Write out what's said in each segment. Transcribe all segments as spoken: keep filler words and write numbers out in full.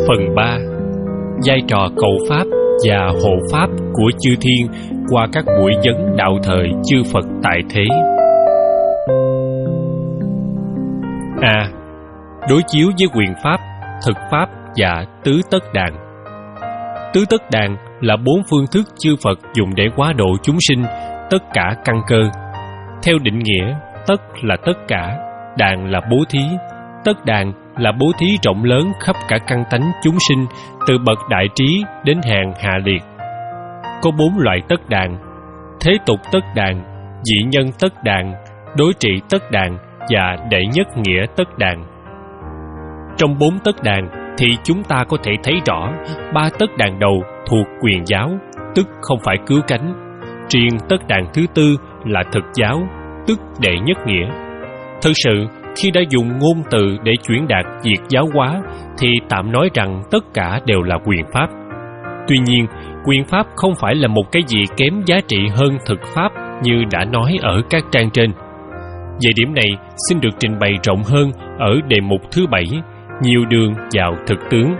Phần ba. Vai trò cầu Pháp và hộ Pháp của chư Thiên qua các buổi vấn đạo thời chư Phật tại thế. A. Đối chiếu với quyền Pháp, thực Pháp và tứ tất đàn. Tứ tất đàn là bốn phương thức chư Phật dùng để hóa độ chúng sinh, tất cả căn cơ. Theo định nghĩa, tất là tất cả, đàn là bố thí. Tất đàn là bố thí rộng lớn khắp cả căn tánh chúng sinh, từ bậc đại trí đến hàng hạ liệt. Có bốn loại tất đàn: thế tục tất đàn, dị nhân tất đàn, đối trị tất đàn và đệ nhất nghĩa tất đàn. Trong bốn tất đàn thì chúng ta có thể thấy rõ ba tất đàn đầu thuộc quyền giáo, tức không phải cứu cánh. Riêng tất đàn thứ tư là thực giáo, tức đệ nhất nghĩa. Thực sự, khi đã dùng ngôn từ để chuyển đạt việc giáo hóa thì tạm nói rằng tất cả đều là quyền Pháp. Tuy nhiên, quyền Pháp không phải là một cái gì kém giá trị hơn thực Pháp như đã nói ở các trang trên. Về điểm này, xin được trình bày rộng hơn ở đề mục thứ bảy, nhiều đường vào thực tướng.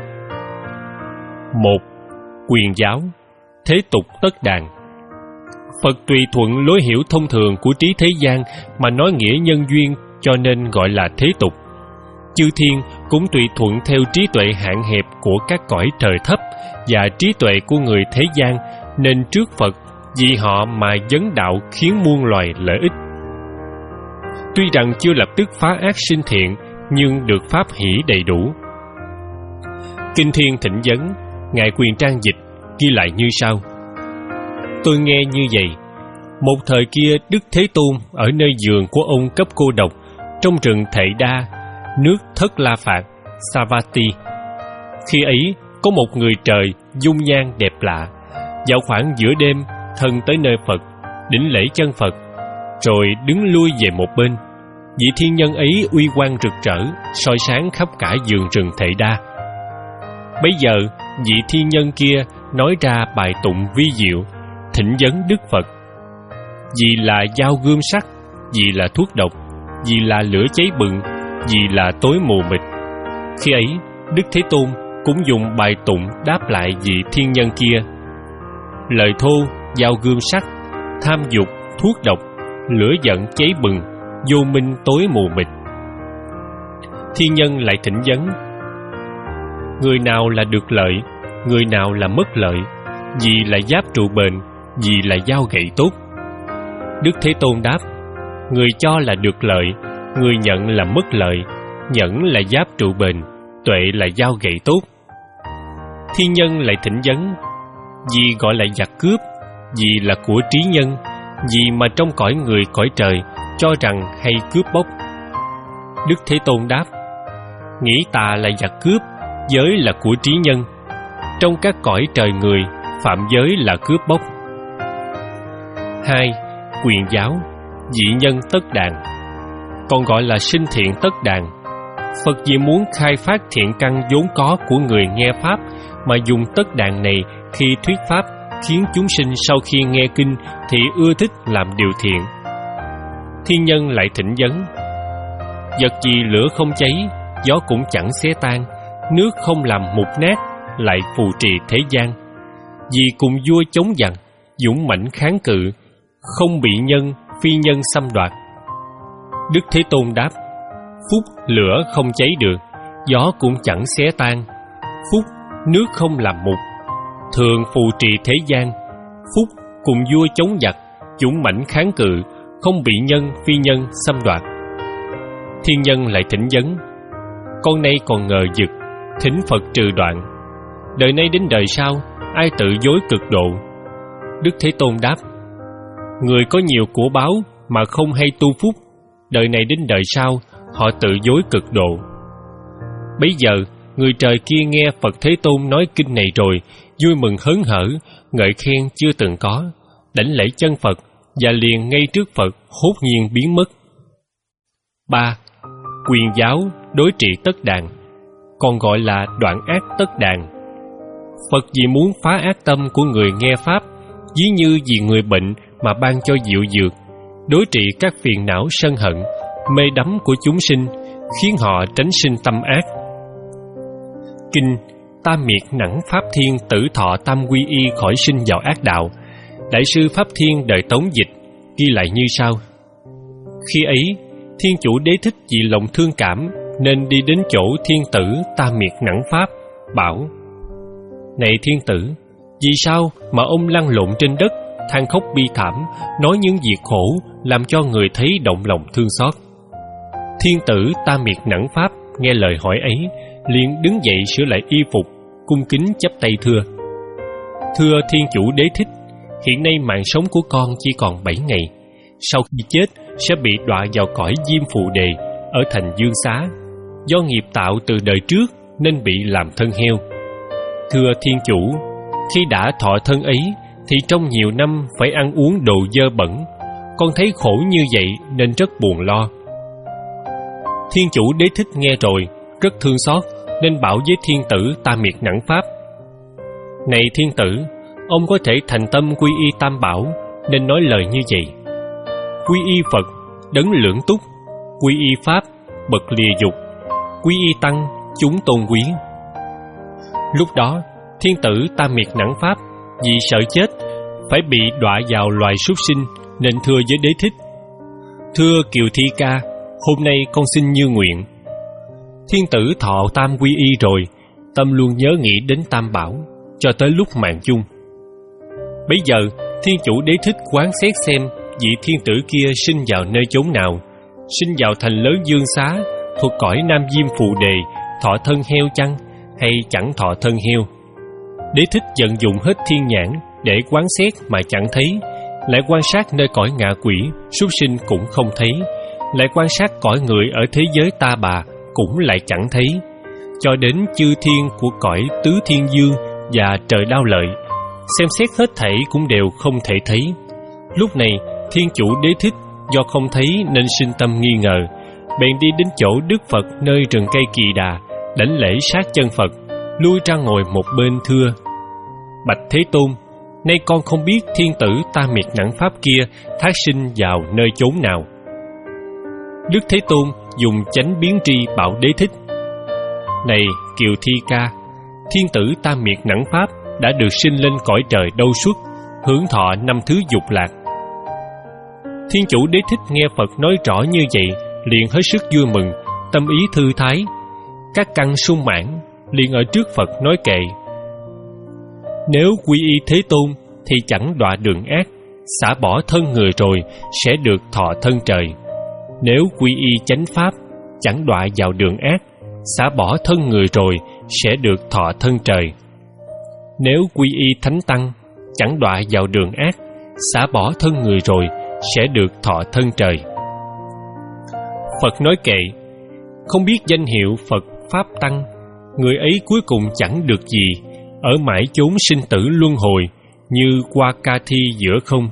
Một. Quyền giáo, thế tục tất đàn. Phật tùy thuận lối hiểu thông thường của trí thế gian mà nói nghĩa nhân duyên, cho nên gọi là thế tục. Chư Thiên cũng tùy thuận theo trí tuệ hạn hẹp của các cõi trời thấp và trí tuệ của người thế gian, nên trước Phật vì họ mà vấn đạo khiến muôn loài lợi ích. Tuy rằng chưa lập tức phá ác sinh thiện, nhưng được pháp hỷ đầy đủ. Kinh Thiên Thỉnh Vấn, Ngài Quyền Trang dịch ghi lại như sau: tôi nghe như vậy. Một thời kia, Đức Thế Tôn ở nơi giường của ông Cấp Cô Độc trong rừng Thệ Đa, nước Thất La Phạt, Savatthi. Khi ấy, có một người trời dung nhan đẹp lạ, vào khoảng giữa đêm thân tới nơi Phật, đảnh lễ chân Phật, rồi đứng lui về một bên. Vị thiên nhân ấy uy quang rực rỡ, soi sáng khắp cả vườn rừng Thệ Đa. Bấy giờ, vị thiên nhân kia nói ra bài tụng vi diệu, thỉnh vấn Đức Phật: vì là dao gươm sắc, vì là thuốc độc, vì là lửa cháy bừng, vì là tối mù mịt. Khi ấy, Đức Thế Tôn cũng dùng bài tụng đáp lại vị thiên nhân kia: lời thô, dao gươm sắc, tham dục, thuốc độc, lửa giận cháy bừng, vô minh tối mù mịt. Thiên nhân lại thỉnh vấn: người nào là được lợi, người nào là mất lợi, vì là giáp trụ bền, vì là dao gậy tốt. Đức Thế Tôn đáp: người cho là được lợi, người nhận là mất lợi. Nhẫn là giáp trụ bền, tuệ là dao gậy tốt. Thiên nhân lại thỉnh vấn: vì gọi là giặc cướp, vì là của trí nhân, vì mà trong cõi người cõi trời cho rằng hay cướp bóc. Đức Thế Tôn đáp: nghĩ tà là giặc cướp, giới là của trí nhân. Trong các cõi trời người, phạm giới là cướp bóc. Hai. Quyền giáo, dị nhân tất đàn, còn gọi là sinh thiện tất đàn. Phật vì muốn khai phát thiện căn vốn có của người nghe Pháp mà dùng tất đàn này khi thuyết Pháp, khiến chúng sinh sau khi nghe kinh thì ưa thích làm điều thiện. Thiên nhân lại thỉnh vấn: vật gì lửa không cháy, gió cũng chẳng xé tan, nước không làm mục nát, lại phù trì thế gian. Vì cùng vua chống giặc, dũng mãnh kháng cự, không bị nhân, phi nhân xâm đoạt. Đức Thế Tôn đáp: phúc lửa không cháy được, gió cũng chẳng xé tan, phúc nước không làm mục, thường phù trì thế gian. Phúc cùng vua chống giặc, dũng mãnh kháng cự, không bị nhân, phi nhân xâm đoạt. Thiên nhân lại thỉnh vấn: con nay còn ngờ vực, thỉnh Phật trừ đoạn. Đời nay đến đời sau, ai tự dối cực độ? Đức Thế Tôn đáp: người có nhiều của báo mà không hay tu phúc, đời này đến đời sau họ tự dối cực độ. Bấy giờ, người trời kia nghe Phật Thế Tôn nói kinh này rồi, vui mừng hớn hở, ngợi khen chưa từng có, đảnh lễ chân Phật và liền ngay trước Phật hốt nhiên biến mất. Ba. Quyền giáo, đối trị tất đàn, còn gọi là đoạn ác tất đàn. Phật vì muốn phá ác tâm của người nghe Pháp, ví như vì người bệnh mà ban cho diệu dược, đối trị các phiền não sân hận, mê đắm của chúng sinh, khiến họ tránh sinh tâm ác. Kinh Tam Miệt Nẵng Pháp Thiên tử thọ tam quy y khỏi sinh vào ác đạo. Đại sư Pháp Thiên đời Tống dịch ghi lại như sau: khi ấy Thiên Chủ Đế Thích vì lòng thương cảm nên đi đến chỗ thiên tử Tam Miệt Nẵng Pháp, bảo: này thiên tử, vì sao mà ông lăn lộn trên đất, than khóc bi thảm, nói những việc khổ làm cho người thấy động lòng thương xót? Thiên tử Tam Miệt Nẵng Pháp nghe lời hỏi ấy, liền đứng dậy sửa lại y phục, cung kính chắp tay thưa: thưa Thiên Chủ Đế Thích, hiện nay mạng sống của con chỉ còn bảy ngày. Sau khi chết sẽ bị đọa vào cõi Diêm Phù Đề ở thành Dương Xá. Do nghiệp tạo từ đời trước nên bị làm thân heo. Thưa Thiên Chủ, khi đã thọ thân ấy thì trong nhiều năm phải ăn uống đồ dơ bẩn. Con thấy khổ như vậy nên rất buồn lo. Thiên Chủ Đế Thích nghe rồi rất thương xót, nên bảo với thiên tử Tam Miệt Nẵng Pháp: này thiên tử, ông có thể thành tâm quy y Tam Bảo nên nói lời như vậy. Quy y Phật, đấng lưỡng túc; quy y Pháp, bậc lìa dục; quy y Tăng, chúng tôn quý. Lúc đó thiên tử Tam Miệt Nẵng Pháp vì sợ chết phải bị đọa vào loài súc sinh, nên thưa với Đế Thích: thưa Kiều Thi Ca, hôm nay con xin như nguyện. Thiên tử thọ tam quy y rồi, tâm luôn nhớ nghĩ đến Tam Bảo cho tới lúc mạng chung. Bấy giờ Thiên Chủ Đế Thích quán xét xem vị thiên tử kia sinh vào nơi chốn nào. Sinh vào thành lớn Dương Xá thuộc cõi Nam Diêm Phù Đề, thọ thân heo chăng hay chẳng thọ thân heo? Đế Thích vận dụng hết thiên nhãn để quán xét mà chẳng thấy, lại quan sát nơi cõi ngạ quỷ, súc sinh cũng không thấy, lại quan sát cõi người ở thế giới ta bà cũng lại chẳng thấy, cho đến chư thiên của cõi Tứ Thiên Dương và trời Đao Lợi, xem xét hết thảy cũng đều không thể thấy. Lúc này Thiên Chủ Đế Thích do không thấy nên sinh tâm nghi ngờ, bèn đi đến chỗ Đức Phật nơi rừng cây Kỳ Đà, đảnh lễ sát chân Phật, lui ra ngồi một bên thưa: bạch Thế Tôn, nay con không biết thiên tử Tam Miệt Nẵng Pháp kia thác sinh vào nơi chốn nào. Đức Thế Tôn dùng chánh biến tri bảo Đế Thích: này Kiều Thi Ca, thiên tử Tam Miệt Nẵng Pháp đã được sinh lên cõi trời Đâu Xuất, hưởng thọ năm thứ dục lạc. Thiên Chủ Đế Thích nghe Phật nói rõ như vậy, liền hết sức vui mừng, tâm ý thư thái. Các căn sung mãn, liền ở trước Phật nói kệ: nếu quy y Thế Tôn thì chẳng đọa đường ác, xả bỏ thân người rồi sẽ được thọ thân trời. Nếu quy y chánh Pháp, chẳng đọa vào đường ác, xả bỏ thân người rồi sẽ được thọ thân trời. Nếu quy y Thánh Tăng, chẳng đọa vào đường ác, xả bỏ thân người rồi sẽ được thọ thân trời. Phật nói kệ: không biết danh hiệu Phật Pháp Tăng, người ấy cuối cùng chẳng được gì, ở mãi chốn sinh tử luân hồi, như qua ca thi giữa không.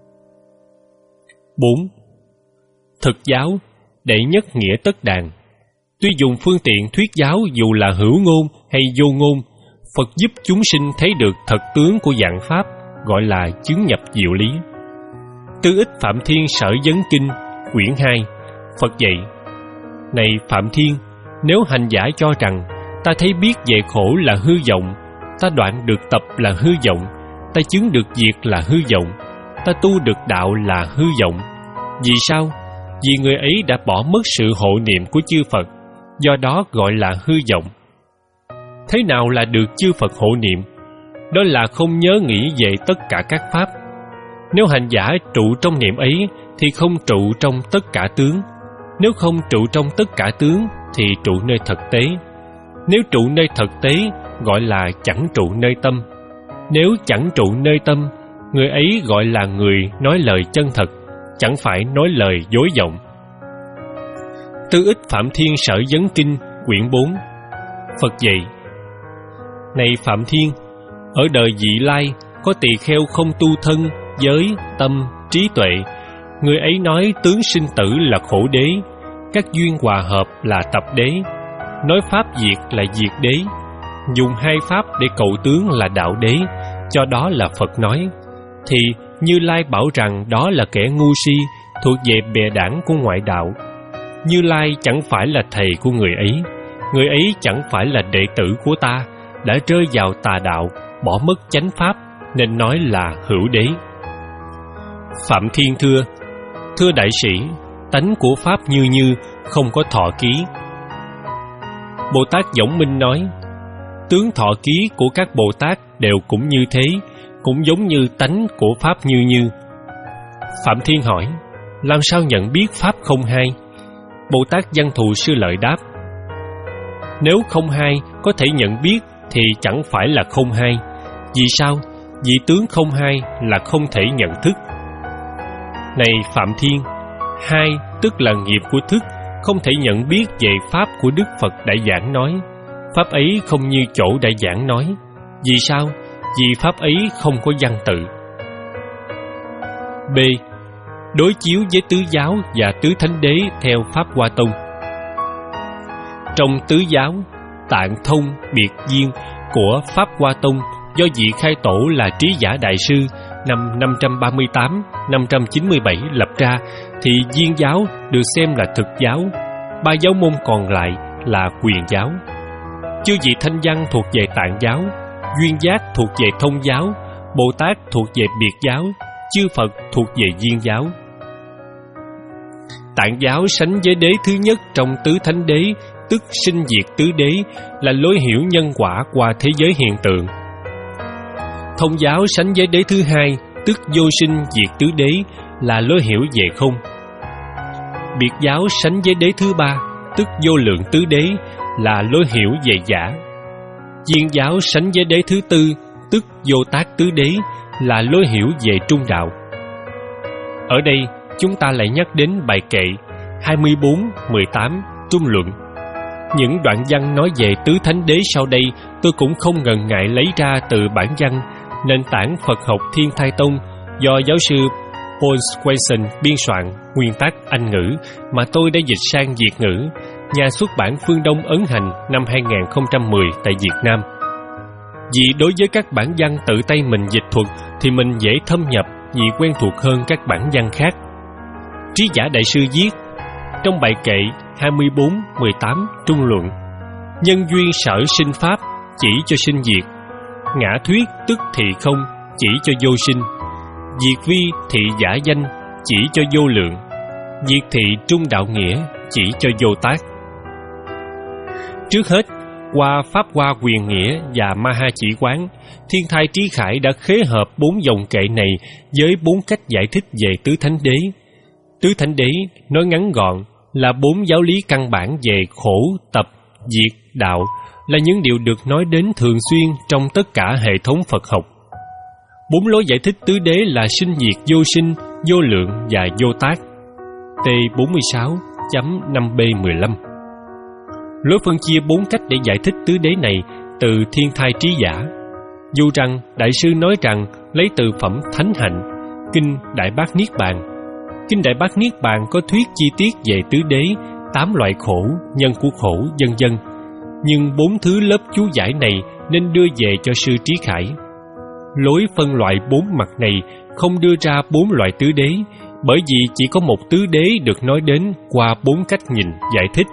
Bốn. Thực giáo, đệ nhất nghĩa tất đàn. Tuy dùng phương tiện thuyết giáo dù là hữu ngôn hay vô ngôn, Phật giúp chúng sinh thấy được thật tướng của dạng Pháp, gọi là chứng nhập diệu lý. Tư ích Phạm Thiên Sở Vấn Kinh, quyển hai. Phật dạy: này Phạm Thiên, nếu hành giả cho rằng ta thấy biết về khổ là hư vọng, ta đoạn được tập là hư vọng, ta chứng được diệt là hư vọng, ta tu được đạo là hư vọng. Vì sao? Vì người ấy đã bỏ mất sự hộ niệm của chư Phật, do đó gọi là hư vọng. Thế nào là được chư Phật hộ niệm? Đó là không nhớ nghĩ về tất cả các Pháp. Nếu hành giả trụ trong niệm ấy thì không trụ trong tất cả tướng. Nếu không trụ trong tất cả tướng thì trụ nơi thực tế. Nếu trụ nơi thực tế gọi là chẳng trụ nơi tâm. Nếu chẳng trụ nơi tâm, người ấy gọi là người nói lời chân thật, chẳng phải nói lời dối vọng. Tư ích Phạm Thiên Sở Vấn Kinh, quyển bốn. Phật dạy: này Phạm Thiên, ở đời vị lai có tỳ kheo không tu thân, giới, tâm, trí tuệ. Người ấy nói tướng sinh tử là khổ đế, các duyên hòa hợp là tập đế, nói pháp diệt là diệt đế, dùng hai pháp để cầu tướng là đạo đế, cho đó là Phật nói. Thì Như Lai bảo rằng đó là kẻ ngu si, thuộc về bè đảng của ngoại đạo. Như Lai chẳng phải là thầy của người ấy, người ấy chẳng phải là đệ tử của ta, đã rơi vào tà đạo, bỏ mất chánh pháp, nên nói là hữu đế. Phạm Thiên thưa: Thưa đại sĩ, tánh của pháp như như, không có thọ ký. Bồ Tát Võng Minh nói: Tướng thọ ký của các Bồ Tát đều cũng như thế, cũng giống như tánh của pháp như như. Phạm Thiên hỏi: Làm sao nhận biết pháp không hai? Bồ Tát Văn Thù Sư Lợi đáp: Nếu không hai có thể nhận biết thì chẳng phải là không hai. Vì sao? Vì tướng không hai là không thể nhận thức. Này Phạm Thiên, hai tức là nghiệp của thức, không thể nhận biết về pháp của Đức Phật đã giảng nói. Pháp ấy không như chỗ đã giảng nói. Vì sao? Vì pháp ấy không có văn tự. B. Đối chiếu với tứ giáo và tứ thánh đế theo Pháp Hoa Tông. Trong tứ giáo, Tạng Thông Biệt Viên của Pháp Hoa Tông do vị khai tổ là Trí Giả Đại Sư năm năm trăm ba mươi tám đến năm trăm chín mươi bảy lập ra, thì Viên giáo được xem là thực giáo, ba giáo môn còn lại là quyền giáo. Chư vị Thanh Văn thuộc về Tạng giáo, Duyên Giác thuộc về Thông giáo, Bồ Tát thuộc về Biệt giáo, chư Phật thuộc về Viên giáo. Tạng giáo sánh với đế thứ nhất trong tứ thánh đế, tức sinh diệt tứ đế, là lối hiểu nhân quả qua thế giới hiện tượng. Thông giáo sánh với đế thứ hai, tức vô sinh diệt tứ đế, là lối hiểu về không. Biệt giáo sánh với đế thứ ba, tức vô lượng tứ đế, là lối hiểu về giả. Viên giáo sánh với đế thứ tư, tức vô tác tứ đế, là lối hiểu về trung đạo. Ở đây chúng ta lại nhắc đến bài kệ hai mươi bốn, mười tám Trung luận. Những đoạn văn nói về tứ thánh đế sau đây tôi cũng không ngần ngại lấy ra từ bản văn Nền tảng Phật học Thiên Thai Tông do giáo sư Paul Squason biên soạn, nguyên tác Anh ngữ mà tôi đã dịch sang Việt ngữ, nhà xuất bản Phương Đông ấn hành năm hai nghìn không trăm mười tại Việt Nam. Vì đối với các bản văn tự tay mình dịch thuật thì mình dễ thâm nhập vì quen thuộc hơn các bản văn khác. Trí Giả Đại Sư viết trong bài kệ hai mươi bốn, mười tám Trung luận: nhân duyên sở sinh pháp, chỉ cho sinh diệt; ngã thuyết tức thị không, chỉ cho vô sinh; diệt vi thị giả danh, chỉ cho vô lượng; diệt thị trung đạo nghĩa, chỉ cho vô tác. Trước hết, qua Pháp Hoa Quyền Nghĩa và Ma Ha Chỉ Quán, Thiên Thai Trí Khải đã khế hợp bốn dòng kệ này với bốn cách giải thích về tứ thánh đế. Tứ thánh đế, nói ngắn gọn, là bốn giáo lý căn bản về khổ, tập, diệt, đạo, là những điều được nói đến thường xuyên trong tất cả hệ thống Phật học. Bốn lối giải thích tứ đế là sinh diệt vô sinh, vô lượng và vô tác. T bốn mươi sáu chấm năm B mười lăm. Lối phân chia bốn cách để giải thích tứ đế này từ Thiên Thai Trí Giả. Dù rằng Đại sư nói rằng lấy từ phẩm Thánh Hạnh, Kinh Đại Bát Niết Bàn. Kinh Đại Bát Niết Bàn có thuyết chi tiết về tứ đế, tám loại khổ, nhân của khổ, vân vân. Nhưng bốn thứ lớp chú giải này nên đưa về cho sư Trí Khải. Lối phân loại bốn mặt này không đưa ra bốn loại tứ đế, bởi vì chỉ có một tứ đế được nói đến qua bốn cách nhìn giải thích.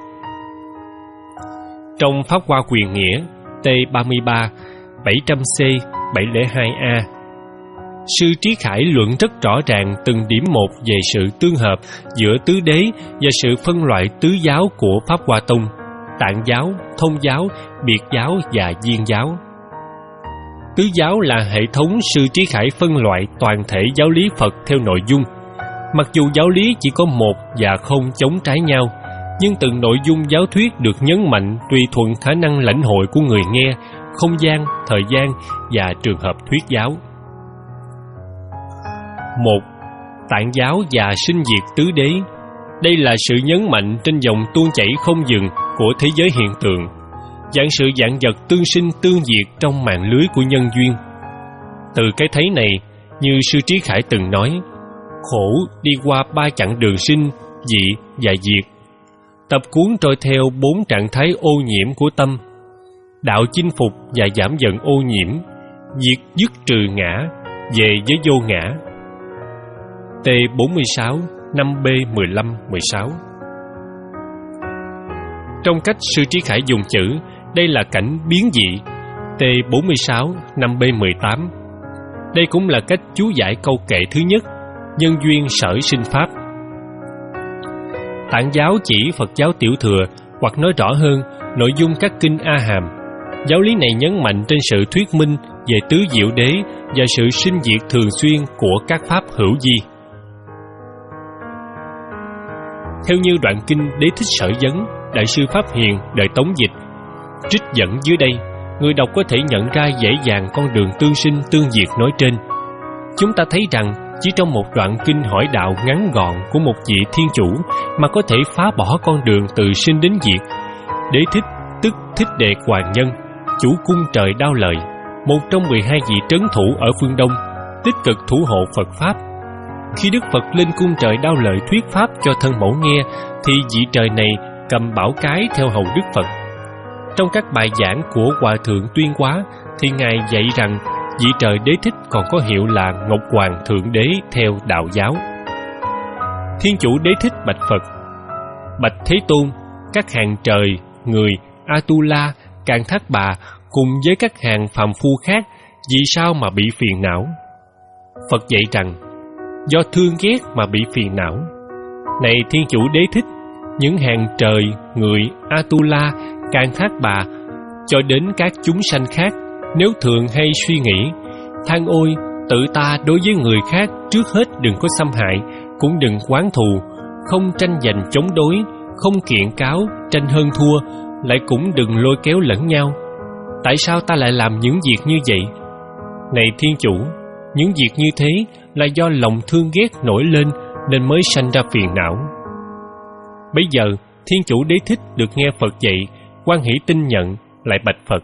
Trong Pháp Hoa Quyền Nghĩa T ba mươi ba, bảy trăm C, bảy không hai A, sư Trí Khải luận rất rõ ràng từng điểm một về sự tương hợp giữa tứ đế và sự phân loại tứ giáo của Pháp Hoa Tông: Tạng giáo, Thông giáo, Biệt giáo và Viên giáo. Tứ giáo là hệ thống sư Trí Khải phân loại toàn thể giáo lý Phật theo nội dung. Mặc dù giáo lý chỉ có một và không chống trái nhau, nhưng từng nội dung giáo thuyết được nhấn mạnh tùy thuận khả năng lãnh hội của người nghe, không gian, thời gian và trường hợp thuyết giáo. Một. Tạng giáo và sinh diệt tứ đế. Đây là sự nhấn mạnh trên dòng tuôn chảy không dừng của thế giới hiện tượng, dạng sự vạn vật tương sinh tương diệt trong mạng lưới của nhân duyên. Từ cái thấy này, như sư Trí Khải từng nói, khổ đi qua ba chặng đường sinh, dị và diệt. Tập cuốn trôi theo bốn trạng thái ô nhiễm của tâm: đạo chinh phục và giảm dần ô nhiễm, diệt dứt trừ ngã, về với vô ngã. T bốn mươi sáu, năm B mười lăm, mười sáu. Trong cách sư Trí Khải dùng chữ, đây là cảnh biến dị. T T bốn mươi sáu năm B mười tám. Đây cũng là cách chú giải câu kệ thứ nhất, nhân duyên sở sinh pháp. Tạng giáo chỉ Phật giáo tiểu thừa, hoặc nói rõ hơn, nội dung các kinh A Hàm. Giáo lý này nhấn mạnh trên sự thuyết minh về tứ diệu đế và sự sinh diệt thường xuyên của các pháp hữu vi. Theo như đoạn kinh Đế Thích Sở Vấn, Đại sư Pháp Hiền đời Tống dịch, trích dẫn dưới đây, người đọc có thể nhận ra dễ dàng con đường tương sinh tương diệt nói trên. Chúng ta thấy rằng chỉ trong một đoạn kinh hỏi đạo ngắn gọn của một vị thiên chủ mà có thể phá bỏ con đường từ sinh đến diệt. Đế Thích tức Thích Đệ Hoàng Nhân, chủ cung trời Đao Lợi, một trong mười hai vị trấn thủ ở phương Đông, tích cực thủ hộ Phật Pháp. Khi Đức Phật lên cung trời Đao Lợi thuyết Pháp cho thân mẫu nghe, thì vị trời này cầm bảo cái theo hầu Đức Phật. Trong các bài giảng của Hòa Thượng Tuyên Hóa, thì Ngài dạy rằng vị trời Đế Thích còn có hiệu là Ngọc Hoàng Thượng Đế theo đạo giáo. Thiên chủ Đế Thích bạch Phật: Bạch Thế Tôn, các hàng trời, người, Atula, Càn Thác Bà cùng với các hàng phàm phu khác, vì sao mà bị phiền não? Phật dạy rằng, do thương ghét mà bị phiền não. Này Thiên chủ Đế Thích, những hàng trời, người, Atula, Càn Thác Bà cho đến các chúng sanh khác, nếu thường hay suy nghĩ, than ôi, tự ta đối với người khác trước hết đừng có xâm hại, cũng đừng oán thù, không tranh giành chống đối, không kiện cáo, tranh hơn thua, lại cũng đừng lôi kéo lẫn nhau. Tại sao ta lại làm những việc như vậy? Này Thiên chủ, những việc như thế là do lòng thương ghét nổi lên nên mới sanh ra phiền não. Bây giờ Thiên chủ Đế Thích được nghe Phật dạy, hoan hỷ tin nhận, lại bạch Phật: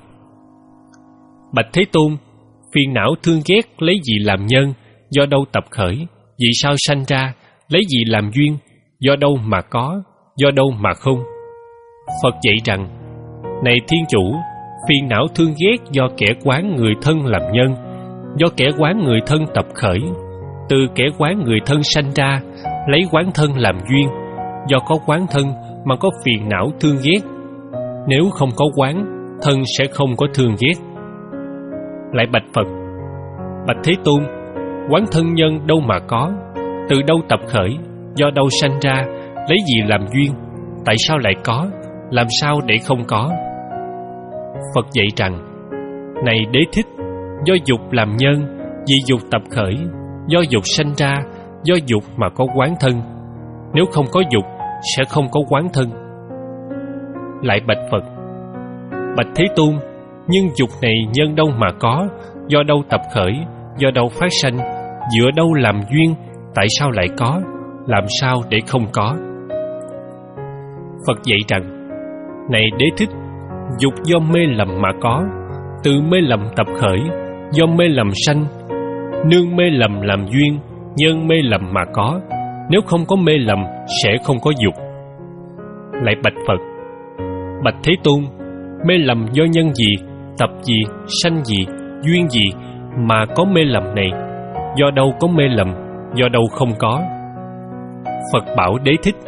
Bạch Thế Tôn, phiền não thương ghét lấy gì làm nhân, do đâu tập khởi, vì sao sanh ra, lấy gì làm duyên, do đâu mà có, do đâu mà không? Phật dạy rằng, này Thiên chủ, phiền não thương ghét do kẻ quán người thân làm nhân, do kẻ quán người thân tập khởi, từ kẻ quán người thân sanh ra, lấy quán thân làm duyên, do có quán thân mà có phiền não thương ghét. Nếu không có quán, thân sẽ không có thương ghét. Lại bạch Phật: Bạch Thế Tôn, quán thân nhân đâu mà có, từ đâu tập khởi, do đâu sanh ra, lấy gì làm duyên, tại sao lại có, làm sao để không có? Phật dạy rằng, này Đế Thích, do dục làm nhân, vì dục tập khởi, do dục sanh ra, do dục mà có quán thân. Nếu không có dục, sẽ không có quán thân. Lại bạch Phật: Bạch Thế Tôn, nhưng dục này nhân đâu mà có, do đâu tập khởi, do đâu phát sanh, dựa đâu làm duyên, tại sao lại có, làm sao để không có? Phật dạy rằng, này Đế Thích, dục do mê lầm mà có, từ mê lầm tập khởi, do mê lầm sanh, nương mê lầm làm duyên, nhân mê lầm mà có. Nếu không có mê lầm, sẽ không có dục. Lại bạch Phật: Bạch Thế Tôn, mê lầm do nhân gì, tập gì, sanh gì, duyên gì mà có mê lầm này? Do đâu có mê lầm, do đâu không có? Phật bảo Đế Thích: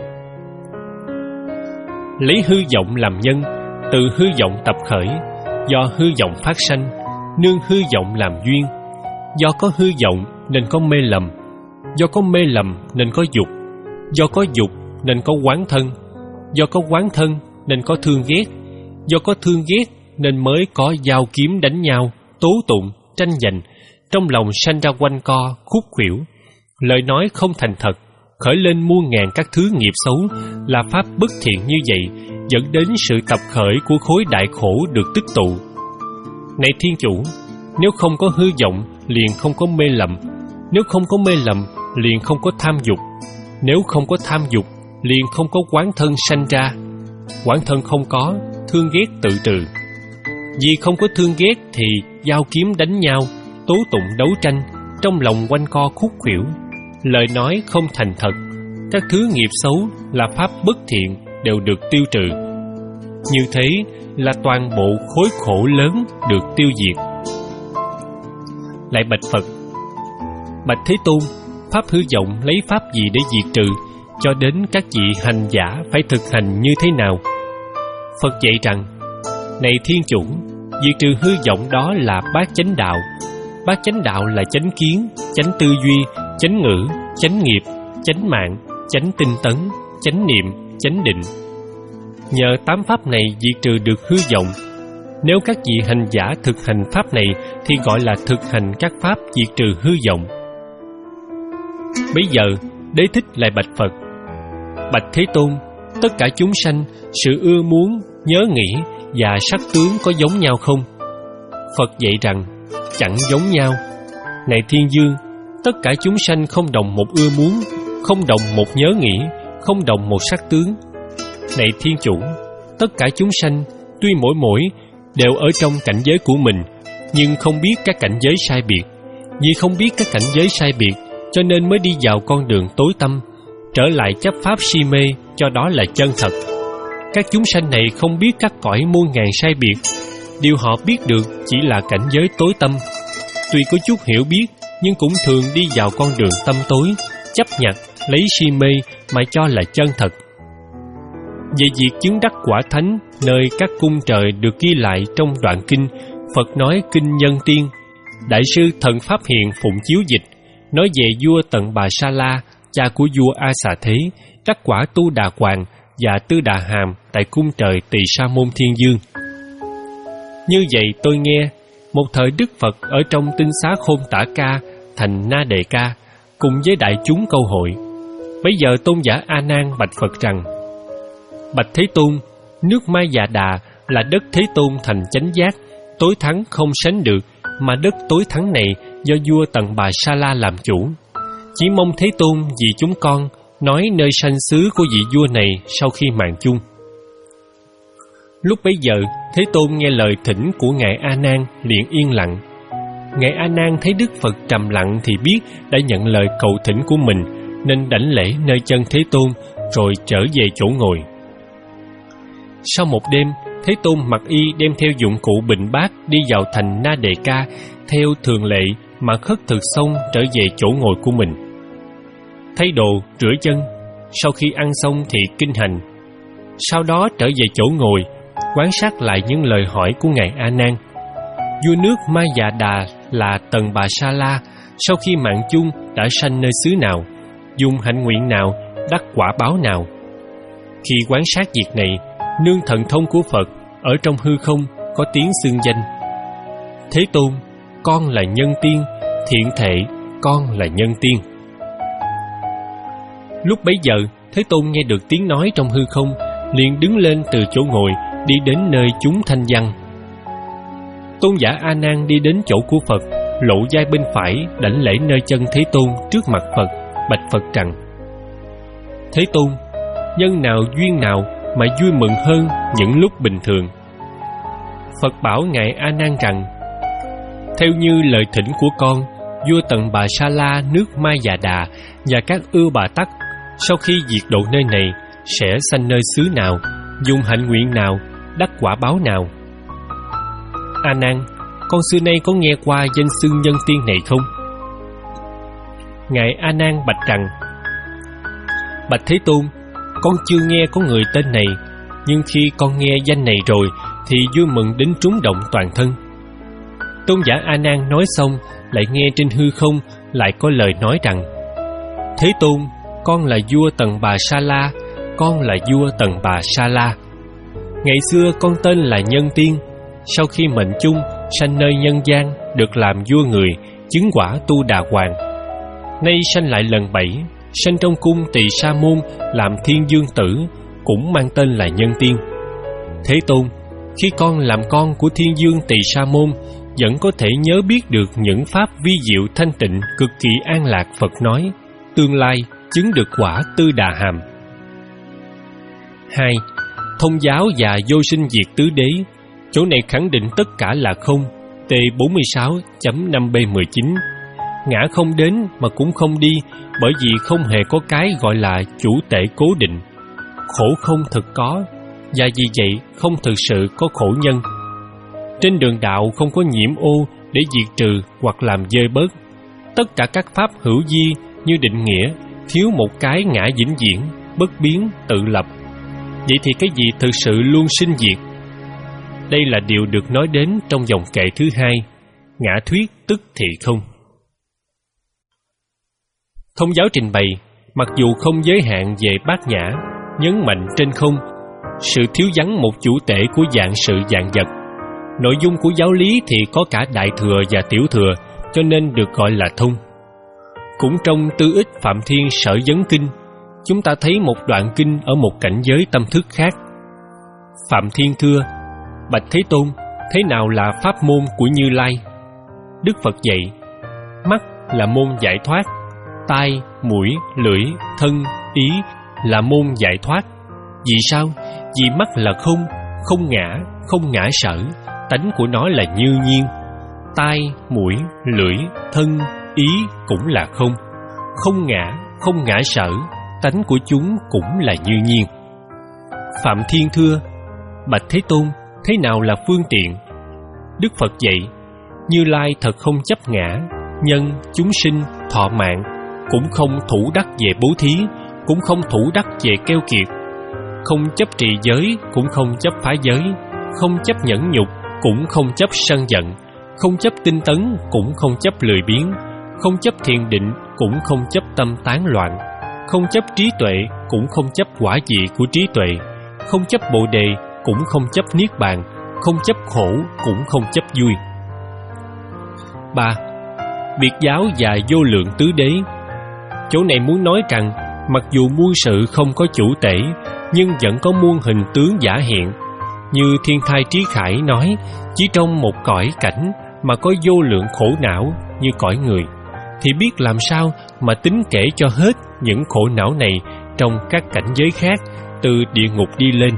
lấy hư vọng làm nhân, từ hư vọng tập khởi, do hư vọng phát sanh, nương hư vọng làm duyên. Do có hư vọng nên có mê lầm, do có mê lầm nên có dục, do có dục nên có oán thân, do có oán thân nên có thương ghét, do có thương ghét nên mới có dao kiếm đánh nhau, tố tụng, tranh giành, trong lòng sanh ra quanh co, khúc khuỷu, lời nói không thành thật, khởi lên muôn ngàn các thứ nghiệp xấu, là pháp bất thiện như vậy, dẫn đến sự tập khởi của khối đại khổ được tích tụ. Này Thiên chủ, nếu không có hư vọng, liền không có mê lầm. Nếu không có mê lầm, liền không có tham dục. Nếu không có tham dục, liền không có quán thân sanh ra. Quán thân không có, thương ghét tự trừ. Vì không có thương ghét thì dao kiếm đánh nhau, tố tụng đấu tranh, trong lòng quanh co khúc khuỷu, lời nói không thành thật, các thứ nghiệp xấu là pháp bất thiện đều được tiêu trừ. Như thế là toàn bộ khối khổ lớn được tiêu diệt. Lại bạch Phật: Bạch Thế Tôn, pháp hư vọng lấy pháp gì để diệt trừ, cho đến các vị hành giả phải thực hành như thế nào? Phật dạy rằng, này Thiên chủ, Diệt trừ hư vọng đó là bát chánh đạo. Bát chánh đạo là chánh kiến, chánh tư duy, chánh ngữ, chánh nghiệp, chánh mạng, chánh tinh tấn, chánh niệm, chánh định. Nhờ tám pháp này diệt trừ được hư vọng. Nếu các vị hành giả thực hành pháp này thì gọi là thực hành các pháp diệt trừ hư vọng. Bấy giờ, Đế Thích lại bạch Phật: Bạch Thế Tôn, tất cả chúng sanh, sự ưa muốn, nhớ nghĩ và sắc tướng có giống nhau không? Phật dạy rằng, chẳng giống nhau. Này Thiên Dương, tất cả chúng sanh không đồng một ưa muốn, không đồng một nhớ nghĩ, không đồng một sắc tướng. Này Thiên Chủ, tất cả chúng sanh, tuy mỗi mỗi đều ở trong cảnh giới của mình, nhưng không biết các cảnh giới sai biệt. Vì không biết các cảnh giới sai biệt, cho nên mới đi vào con đường tối tăm, trở lại chấp pháp si mê, cho đó là chân thật. Các chúng sanh này không biết các cõi muôn ngàn sai biệt, điều họ biết được chỉ là cảnh giới tối tâm. Tuy có chút hiểu biết, nhưng cũng thường đi vào con đường tâm tối, chấp nhặt, lấy si mê mà cho là chân thật. Về việc chứng đắc quả thánh nơi các cung trời được ghi lại trong đoạn kinh, Phật nói kinh Nhân Tiên. Đại sư Thần Pháp Hiện phụng chiếu dịch, nói về vua Tần Bà Sa La, cha của vua A Xà Thế, đắc quả Tu Đà Hoàng và Tư Đà Hàm tại cung trời Tỳ Sa Môn Thiên Dương. Như vậy tôi nghe, một thời Đức Phật ở trong Tinh Xá Khôn Tả Ca thành Na Đề Ca, cùng với đại chúng câu hội. Bấy giờ tôn giả A Nan bạch Phật rằng: Bạch Thế Tôn, nước Mai Già Đà là đất Thế Tôn thành chánh giác, tối thắng không sánh được, mà đất tối thắng này do vua Tần Bà Sa La làm chủ. Chỉ mong Thế Tôn vì chúng con nói nơi sanh xứ của vị vua này sau khi mạng chung. Lúc bấy giờ, Thế Tôn nghe lời thỉnh của Ngài A Nan liền yên lặng. Ngài A Nan thấy Đức Phật trầm lặng thì biết đã nhận lời cầu thỉnh của mình, nên đảnh lễ nơi chân Thế Tôn rồi trở về chỗ ngồi. Sau một đêm, Thế Tôn mặc y đem theo dụng cụ bình bát đi vào thành Na Đề Ca theo thường lệ, mà khất thực xong trở về chỗ ngồi của mình. Thay đồ, rửa chân, sau khi ăn xong thì kinh hành. Sau đó trở về chỗ ngồi, quan sát lại những lời hỏi của Ngài A Nan. Vua nước Ma Dạ Đà là Tần Bà Sa La, sau khi mạng chung đã sanh nơi xứ nào, dùng hạnh nguyện nào, đắc quả báo nào. Khi quan sát việc này, nương thần thông của Phật ở trong hư không có tiếng xưng danh: Thế Tôn, con là nhân tiên, thiện thệ, con là nhân tiên. Lúc bấy giờ, Thế Tôn nghe được tiếng nói trong hư không, liền đứng lên từ chỗ ngồi, đi đến nơi chúng thanh văn. Tôn giả A Nan đi đến chỗ của Phật, lộ vai bên phải, đảnh lễ nơi chân Thế Tôn trước mặt Phật, bạch Phật rằng: Thế Tôn, nhân nào duyên nào mà vui mừng hơn những lúc bình thường? Phật bảo Ngài A Nan rằng: Theo như lời thỉnh của con, vua Tần Bà Sa La nước Ma Già Đà và các ưa bà tắc sau khi diệt độ nơi này sẽ sanh nơi xứ nào, dùng hạnh nguyện nào, đắc quả báo nào. A Nan, con xưa nay có nghe qua danh xưng nhân tiên này không? Ngài A Nan bạch rằng: Bạch Thế Tôn, con chưa nghe có người tên này, nhưng khi con nghe danh này rồi thì vui mừng đến trúng động toàn thân. Tôn giả A Nan nói xong, lại nghe trên hư không lại có lời nói rằng: Thế Tôn, con là vua Tần Bà Sa La, con là vua Tần Bà Sa La. Ngày xưa con tên là Nhân Tiên, sau khi mệnh chung sanh nơi nhân gian, được làm vua người, chứng quả Tu Đà Hoàng. Nay sanh lại lần bảy, sanh trong cung Tỳ Sa Môn làm Thiên Dương Tử, cũng mang tên là Nhân Tiên. Thế Tôn, khi con làm con của Thiên Dương Tỳ Sa Môn, vẫn có thể nhớ biết được những pháp vi diệu thanh tịnh cực kỳ an lạc Phật nói, tương lai chứng được quả Tư Đà Hàm. Hai. Thông giáo và vô sinh diệt tứ đế. Chỗ này khẳng định tất cả là không. T bốn mươi sáu chấm năm B mười chín. Ngã không đến mà cũng không đi, bởi vì không hề có cái gọi là chủ tể cố định. Khổ không thực có, và vì vậy không thực sự có khổ nhân. Trên đường đạo không có nhiễm ô để diệt trừ hoặc làm dơi bớt. Tất cả các pháp hữu vi như định nghĩa, thiếu một cái ngã vĩnh viễn, bất biến, tự lập. Vậy thì cái gì thực sự luôn sinh diệt? Đây là điều được nói đến trong dòng kệ thứ hai, ngã thuyết tức thị không. Thông giáo trình bày, mặc dù không giới hạn về bát nhã, nhấn mạnh trên không, sự thiếu vắng một chủ tể của dạng sự dạng vật. Nội dung của giáo lý thì có cả đại thừa và tiểu thừa, cho nên được gọi là thông. Cũng trong Tư Ích Phạm Thiên Sở Vấn Kinh, chúng ta thấy một đoạn kinh ở một cảnh giới tâm thức khác. Phạm Thiên thưa: Bạch Thế Tôn, thế nào là pháp môn của Như Lai? Đức Phật dạy: mắt là môn giải thoát, tai, mũi, lưỡi, thân, ý là môn giải thoát. Vì sao? Vì mắt là không, không ngã, không ngã sở, tánh của nó là như nhiên. Tai, mũi, lưỡi, thân, ý cũng là không, không ngã, không ngã sở, tánh của chúng cũng là như nhiên. Phạm Thiên thưa: Bạch Thế Tôn, thế nào là phương tiện? Đức Phật dạy: Như Lai thật không chấp ngã, nhân, chúng sinh, thọ mạng, cũng không thủ đắc về bố thí, cũng không thủ đắc về keo kiệt, không chấp trì giới, cũng không chấp phá giới, không chấp nhẫn nhục, cũng không chấp sân giận, không chấp tinh tấn, cũng không chấp lười biếng, không chấp thiền định, cũng không chấp tâm tán loạn, không chấp trí tuệ, cũng không chấp quả vị của trí tuệ, không chấp bồ đề, cũng không chấp niết bàn, không chấp khổ, cũng không chấp vui. ba. Biệt giáo và vô lượng tứ đế. Chỗ này muốn nói rằng, mặc dù muôn sự không có chủ tể, nhưng vẫn có muôn hình tướng giả hiện. Như Thiên Thai Trí Khải nói, chỉ trong một cõi cảnh mà có vô lượng khổ não như cõi người, thì biết làm sao mà tính kể cho hết những khổ não này trong các cảnh giới khác, từ địa ngục đi lên.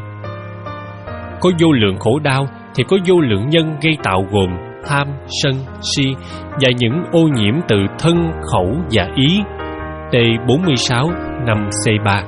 Có vô lượng khổ đau thì có vô lượng nhân gây tạo, gồm tham, sân, si và những ô nhiễm từ thân, khẩu và ý. T bốn mươi sáu năm C ba.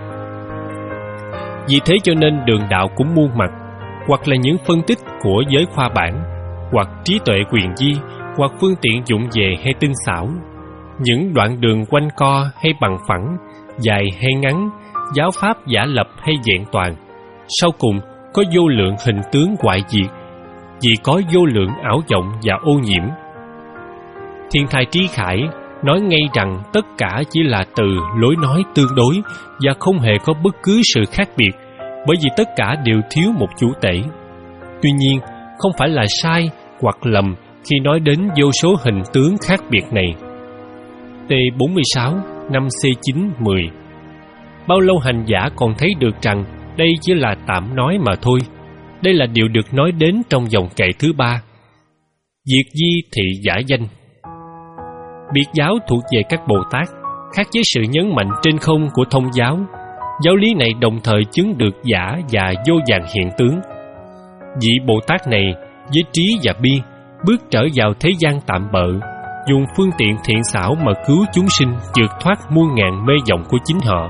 Vì thế cho nên đường đạo cũng muôn mặt, hoặc là những phân tích của giới khoa bản, hoặc trí tuệ quyền vi, hoặc phương tiện dụng về hay tinh xảo, những đoạn đường quanh co hay bằng phẳng, dài hay ngắn, giáo pháp giả lập hay vẹn toàn. Sau cùng có vô lượng hình tướng hoại diệt, vì có vô lượng ảo vọng và ô nhiễm. Thiên Thai Trí Khải nói ngay rằng tất cả chỉ là từ lối nói tương đối và không hề có bất cứ sự khác biệt, bởi vì tất cả đều thiếu một chủ tể. Tuy nhiên, không phải là sai hoặc lầm khi nói đến vô số hình tướng khác biệt này. T bốn mươi sáu năm C chín mười. Bao lâu hành giả còn thấy được rằng đây chỉ là tạm nói mà thôi. Đây là điều được nói đến trong dòng kệ thứ ba, diệt di thị giả danh. Biệt giáo thuộc về các Bồ Tát, khác với sự nhấn mạnh trên không của thông giáo. Giáo lý này đồng thời chứng được giả và vô vàn hiện tướng. Vị Bồ Tát này với trí và bi bước trở vào thế gian tạm bợ, dùng phương tiện thiện xảo mà cứu chúng sinh vượt thoát muôn ngàn mê vọng của chính họ.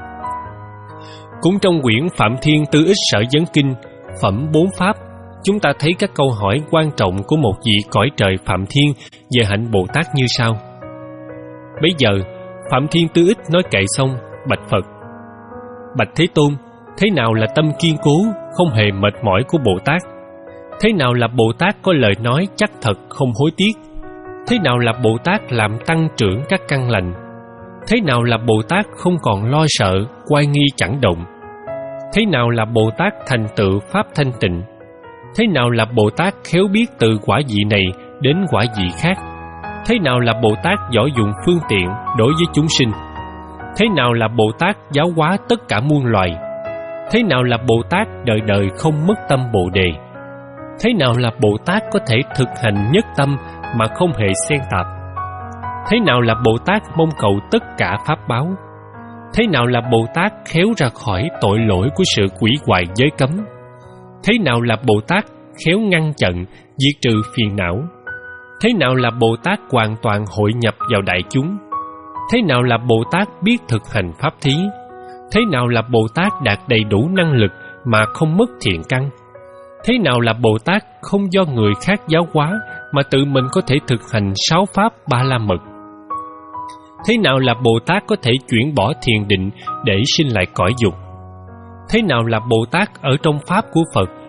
Cũng trong quyển Phạm Thiên Tư Ích Sở Vấn Kinh, phẩm bốn pháp, chúng ta thấy các câu hỏi quan trọng của một vị cõi trời Phạm Thiên về hạnh Bồ Tát như sau. Bấy giờ, Phạm Thiên Tư Ích nói kệ xong, bạch Phật: Bạch Thế Tôn, thế nào là tâm kiên cố, không hề mệt mỏi của Bồ Tát? Thế nào là Bồ Tát có lời nói chắc thật, không hối tiếc? Thế nào là Bồ Tát làm tăng trưởng các căn lành? Thế nào là Bồ Tát không còn lo sợ, oai nghi chẳng động? Thế nào là Bồ Tát thành tựu pháp thanh tịnh? Thế nào là Bồ Tát khéo biết từ quả vị này đến quả vị khác? Thế nào là Bồ Tát giỏi dùng phương tiện đối với chúng sinh? Thế nào là Bồ Tát giáo hóa tất cả muôn loài? Thế nào là Bồ Tát đời đời không mất tâm Bồ đề? Thế nào là Bồ Tát có thể thực hành nhất tâm mà không hề xen tạp? Thế nào là Bồ Tát mong cầu tất cả pháp báo? Thế nào là Bồ Tát khéo ra khỏi tội lỗi của sự quỷ hoại giới cấm? Thế nào là Bồ Tát khéo ngăn chặn, diệt trừ phiền não? Thế nào là Bồ Tát hoàn toàn hội nhập vào đại chúng? Thế nào là Bồ Tát biết thực hành pháp thí? Thế nào là Bồ Tát đạt đầy đủ năng lực mà không mất thiện căn? Thế nào là Bồ Tát không do người khác giáo hóa mà tự mình có thể thực hành sáu pháp ba la mật? Thế nào là Bồ Tát có thể chuyển bỏ thiền định để sinh lại cõi dục? Thế nào là Bồ Tát ở trong pháp của Phật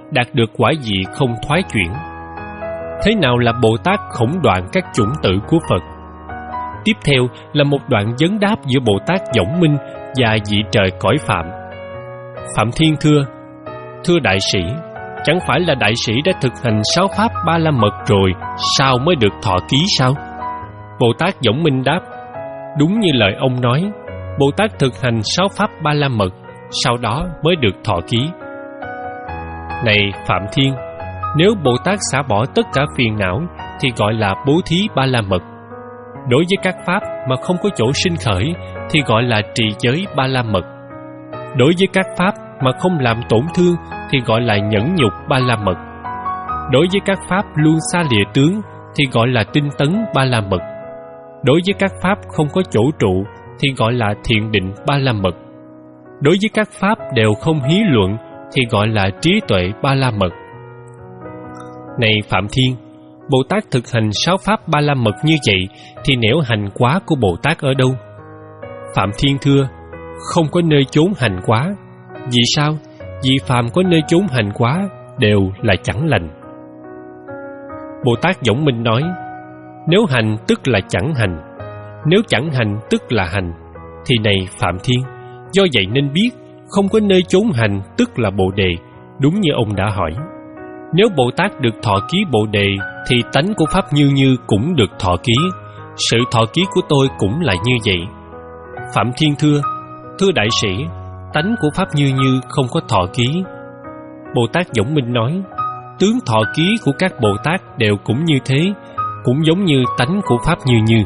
đạt được quả vị không thoái chuyển. Thế nào là Bồ Tát khổng đoạn các chủng tử của Phật? Tiếp theo là một đoạn vấn đáp giữa Bồ Tát Võng Minh và vị trời cõi Phạm. Phạm Thiên thưa: Thưa đại sĩ, chẳng phải là đại sĩ đã thực hành sáu pháp ba la mật rồi, sao mới được thọ ký sao? Bồ Tát Võng Minh đáp: Đúng như lời ông nói, Bồ Tát thực hành sáu pháp ba la mật, sau đó mới được thọ ký. Này Phạm Thiên, nếu Bồ Tát xả bỏ tất cả phiền não thì gọi là bố thí ba la mật. Đối với các pháp mà không có chỗ sinh khởi thì gọi là trì giới ba la mật. Đối với các pháp mà không làm tổn thương thì gọi là nhẫn nhục ba la mật. Đối với các pháp luôn xa lìa tướng thì gọi là tinh tấn ba la mật. Đối với các pháp không có chỗ trụ thì gọi là thiện định ba la mật. Đối với các pháp đều không hí luận thì gọi là trí tuệ ba la mật. Này Phạm Thiên, Bồ Tát thực hành sáu pháp ba la mật như vậy thì nẻo hành quá của Bồ Tát ở đâu? Phạm Thiên thưa: Không có nơi chốn hành quá. Vì sao? Vì phàm có nơi chốn hành quá đều là chẳng lành. Bồ Tát Võng Minh nói: Nếu hành tức là chẳng hành, nếu chẳng hành tức là hành. Thì này Phạm Thiên, do vậy nên biết không có nơi chốn hành tức là Bồ Đề, đúng như ông đã hỏi. Nếu Bồ Tát được thọ ký Bồ Đề thì tánh của Pháp Như Như cũng được thọ ký. Sự thọ ký của tôi cũng là như vậy. Phạm Thiên thưa: Thưa đại sĩ, tánh của Pháp Như Như không có thọ ký. Bồ Tát Võng Minh nói: Tướng thọ ký của các Bồ Tát đều cũng như thế, cũng giống như tánh của Pháp Như Như.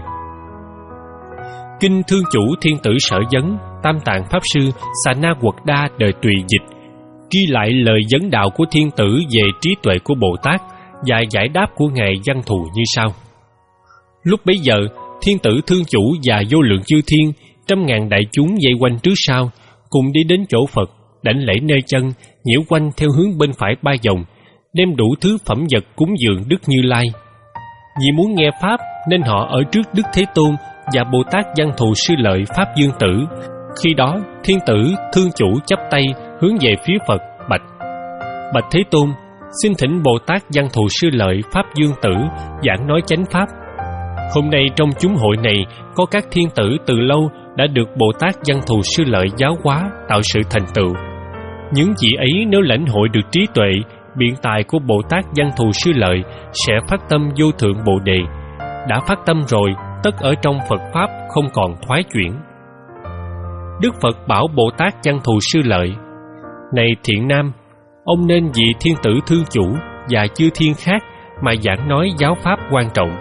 Kinh Thương Chủ Thiên Tử Sở Vấn, Tam Tạng Pháp Sư Xà Na Quật Đa đời Tùy dịch ghi lại lời vấn đạo của Thiên Tử về trí tuệ của Bồ Tát và giải đáp của Ngài Văn Thù như sau. Lúc bấy giờ, Thiên Tử Thương Chủ và vô lượng chư thiên, trăm ngàn đại chúng vây quanh trước sau, cùng đi đến chỗ Phật, đảnh lễ nơi chân, nhiễu quanh theo hướng bên phải ba vòng, đem đủ thứ phẩm vật cúng dường Đức Như Lai. Vì muốn nghe Pháp nên họ ở trước Đức Thế Tôn và Bồ Tát Văn Thù Sư Lợi Pháp Dương Tử. Khi đó, Thiên Tử Thương Chủ chắp tay hướng về phía Phật, bạch: Bạch Thế Tôn, xin thỉnh Bồ Tát Văn Thù Sư Lợi Pháp Dương Tử giảng nói chánh pháp. Hôm nay trong chúng hội này có các thiên tử từ lâu đã được Bồ Tát Văn Thù Sư Lợi giáo hóa, tạo sự thành tựu. Những vị ấy nếu lãnh hội được trí tuệ, biện tài của Bồ Tát Văn Thù Sư Lợi sẽ phát tâm vô thượng Bồ Đề. Đã phát tâm rồi, tất ở trong Phật Pháp không còn thoái chuyển. Đức Phật bảo Bồ Tát Văn Thù Sư Lợi: Này thiện nam, ông nên vì thiên tử Thương Chủ và chư thiên khác mà giảng nói giáo pháp quan trọng.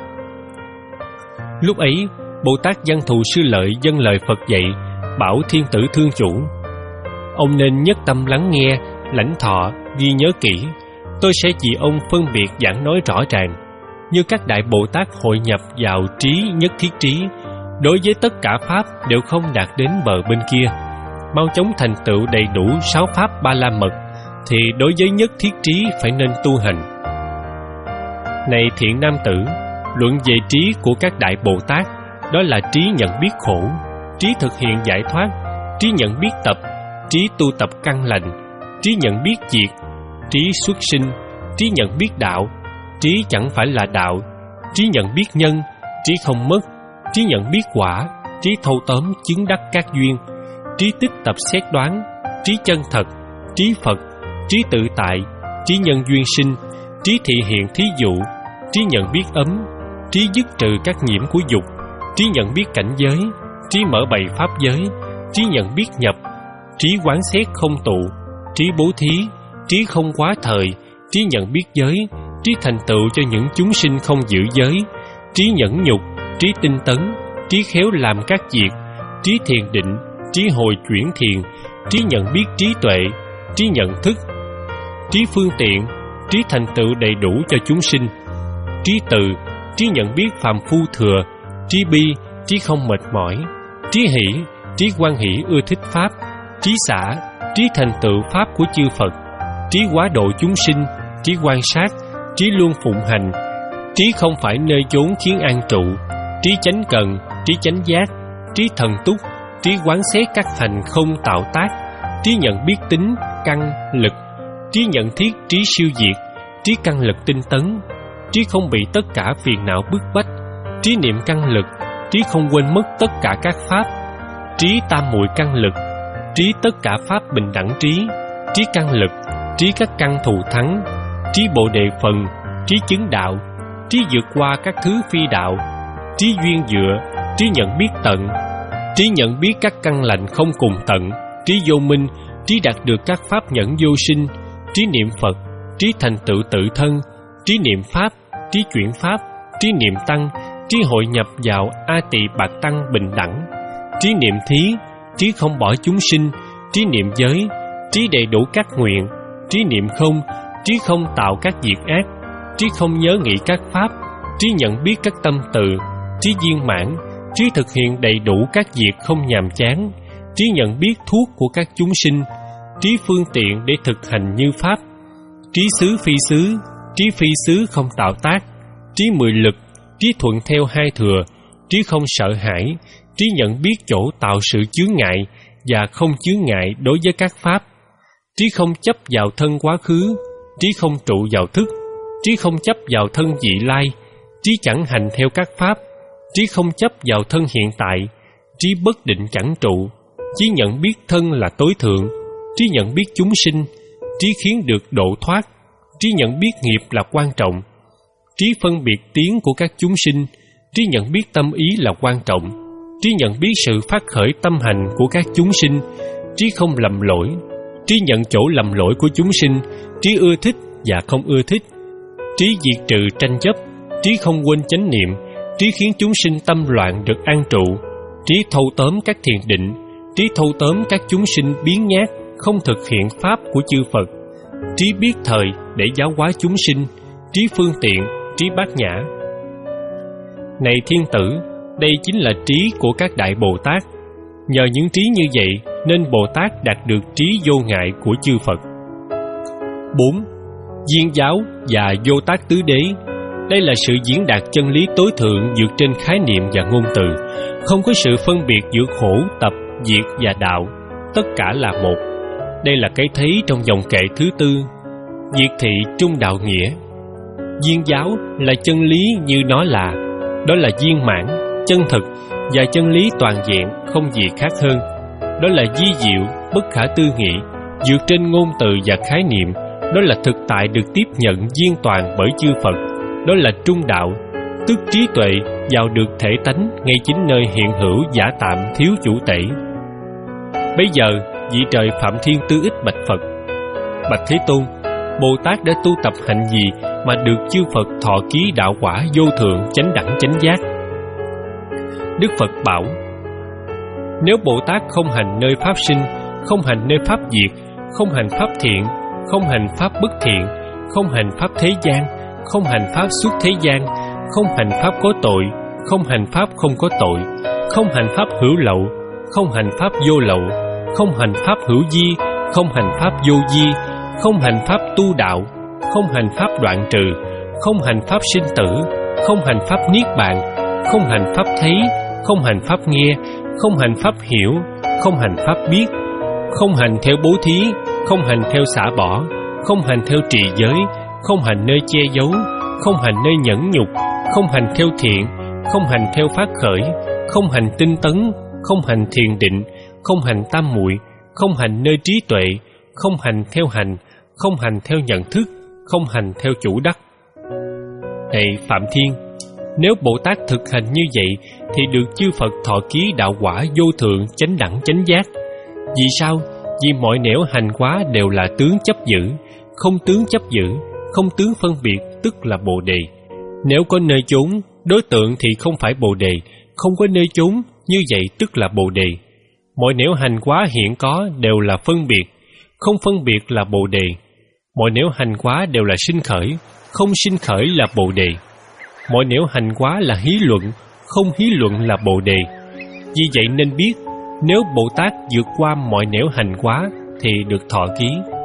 Lúc ấy, Bồ Tát Văn Thù Sư Lợi dâng lời Phật dạy, bảo thiên tử Thương Chủ: Ông nên nhất tâm lắng nghe, lãnh thọ, ghi nhớ kỹ. Tôi sẽ vì ông phân biệt giảng nói rõ ràng, như các đại Bồ Tát hội nhập vào trí nhất thiết trí, đối với tất cả pháp đều không đạt đến bờ bên kia, mau chóng thành tựu đầy đủ sáu pháp ba la mật, thì đối với nhất thiết trí phải nên tu hành. Này thiện nam tử, luận về trí của các đại Bồ Tát, đó là trí nhận biết khổ, trí thực hiện giải thoát, trí nhận biết tập, trí tu tập căn lành, trí nhận biết diệt, trí xuất sinh, trí nhận biết đạo, trí chẳng phải là đạo, trí nhận biết nhân, trí không mất, trí nhận biết quả, trí thâu tóm chứng đắc các duyên, trí tích tập xét đoán, trí chân thật, trí Phật, trí tự tại, trí nhân duyên sinh, trí thị hiện thí dụ, trí nhận biết ấm, trí dứt trừ các nhiễm của dục, trí nhận biết cảnh giới, trí mở bày pháp giới, trí nhận biết nhập, trí quán xét không tụ, trí bố thí, trí không quá thời, trí nhận biết giới, trí thành tựu cho những chúng sinh không giữ giới, trí nhẫn nhục, trí tinh tấn, trí khéo làm các việc, trí thiền định, trí hồi chuyển thiền, trí nhận biết trí tuệ, trí nhận thức, trí phương tiện, trí thành tựu đầy đủ cho chúng sinh, trí từ, trí nhận biết phàm phu thừa, trí bi, trí không mệt mỏi, trí hỷ, trí quan hỷ ưa thích pháp, trí xả, trí thành tựu pháp của chư Phật, trí quá độ chúng sinh, trí quan sát, trí luôn phụng hành, trí không phải nơi chốn khiến an trụ, trí chánh cần, trí chánh giác, trí thần túc, trí quán xét các hành không tạo tác, trí nhận biết tính, căn, lực, trí nhận thiết, trí siêu diệt, trí căn lực tinh tấn, trí không bị tất cả phiền não bức bách, trí niệm căn lực, trí không quên mất tất cả các pháp, trí tam muội căn lực, trí tất cả pháp bình đẳng trí, trí căn lực, trí các căn thù thắng, trí bồ đề phần, trí chứng đạo, trí vượt qua các thứ phi đạo, trí duyên dựa, trí nhận biết tận, trí nhận biết các căn lành không cùng tận, trí vô minh, trí đạt được các pháp nhẫn vô sinh, trí niệm Phật, trí thành tựu tự thân, trí niệm Pháp, trí chuyển Pháp, trí niệm Tăng, trí hội nhập vào A Tỳ Bạt Tăng bình đẳng, trí niệm Thí, trí không bỏ chúng sinh, trí niệm Giới, trí đầy đủ các nguyện, trí niệm Không, trí không tạo các việc ác, trí không nhớ nghĩ các pháp, trí nhận biết các tâm từ, trí viên mãn, trí thực hiện đầy đủ các việc không nhàm chán, trí nhận biết thuốc của các chúng sinh, trí phương tiện để thực hành như pháp, trí xứ phi xứ, trí phi xứ không tạo tác, trí mười lực, trí thuận theo hai thừa, trí không sợ hãi, trí nhận biết chỗ tạo sự chướng ngại và không chướng ngại đối với các pháp, trí không chấp vào thân quá khứ, trí không trụ vào thức, trí không chấp vào thân vị lai, trí chẳng hành theo các pháp, trí không chấp vào thân hiện tại, trí bất định chẳng trụ, trí nhận biết thân là tối thượng, trí nhận biết chúng sinh, trí khiến được độ thoát, trí nhận biết nghiệp là quan trọng, trí phân biệt tiếng của các chúng sinh, trí nhận biết tâm ý là quan trọng, trí nhận biết sự phát khởi tâm hành của các chúng sinh, trí không lầm lỗi, trí nhận chỗ lầm lỗi của chúng sinh, trí ưa thích và không ưa thích, trí diệt trừ tranh chấp, trí không quên chánh niệm, trí khiến chúng sinh tâm loạn được an trụ, trí thâu tóm các thiền định, trí thâu tóm các chúng sinh biến nhát không thực hiện pháp của chư Phật, trí biết thời để giáo hóa chúng sinh, trí phương tiện, trí bát nhã. Này thiên tử, đây chính là trí của các đại Bồ Tát. Nhờ những trí như vậy nên Bồ Tát đạt được trí vô ngại của chư Phật. Bốn. Viên giáo và vô tác tứ đế. Đây là sự diễn đạt chân lý tối thượng vượt trên khái niệm và ngôn từ, không có sự phân biệt giữa khổ, tập, diệt và đạo, tất cả là một. Đây là cái thấy trong dòng kệ thứ tư. Diệt thị trung đạo nghĩa. Viên giáo là chân lý như nó là, đó là viên mãn, chân thực và chân lý toàn diện, không gì khác hơn. Đó là vi diệu, bất khả tư nghị, vượt trên ngôn từ và khái niệm. Đó là thực tại được tiếp nhận viên toàn bởi chư Phật. Đó là trung đạo, tức trí tuệ vào được thể tánh ngay chính nơi hiện hữu giả tạm thiếu chủ tể. Bây giờ vị trời Phạm Thiên Tư Ích bạch Phật: Bạch Thế Tôn, Bồ Tát đã tu tập hạnh gì mà được chư Phật thọ ký đạo quả vô thượng chánh đẳng chánh giác? Đức Phật bảo: Nếu Bồ Tát không hành nơi pháp sinh, không hành nơi pháp diệt, không hành pháp thiện, không hành pháp bất thiện, không hành pháp thế gian, không hành pháp xuất thế gian, không hành pháp có tội, không hành pháp không có tội, không hành pháp hữu lậu, không hành pháp vô lậu, không hành pháp hữu di, không hành pháp vô di, không hành pháp tu đạo, không hành pháp đoạn trừ, không hành pháp sinh tử, không hành pháp niết bàn, không hành pháp thấy, không hành pháp nghe, không hành pháp hiểu, không hành pháp biết, không hành theo bố thí, không hành theo xả bỏ, không hành theo trì giới, không hành nơi che giấu, không hành nơi nhẫn nhục, không hành theo thiện, không hành theo phát khởi, không hành tinh tấn, không hành thiền định, không hành tam muội, không hành nơi trí tuệ, không hành theo hành, không hành theo nhận thức, không hành theo chủ đắc. Này Phạm Thiên, nếu Bồ Tát thực hành như vậy thì được chư Phật thọ ký đạo quả vô thượng chánh đẳng chánh giác. Vì sao? Vì mọi nẻo hành quá đều là tướng chấp giữ, không tướng chấp giữ, không tướng phân biệt tức là Bồ Đề. Nếu có nơi chốn, đối tượng thì không phải Bồ Đề, không có nơi chốn, như vậy tức là Bồ Đề. Mọi nẻo hành quá hiện có đều là phân biệt, không phân biệt là Bồ Đề. Mọi nẻo hành quá đều là sinh khởi, không sinh khởi là Bồ Đề. Mọi nẻo hành quá là hí luận, không hí luận là Bồ Đề. Vì vậy nên biết, nếu Bồ Tát vượt qua mọi nẻo hành quá thì được thọ ký.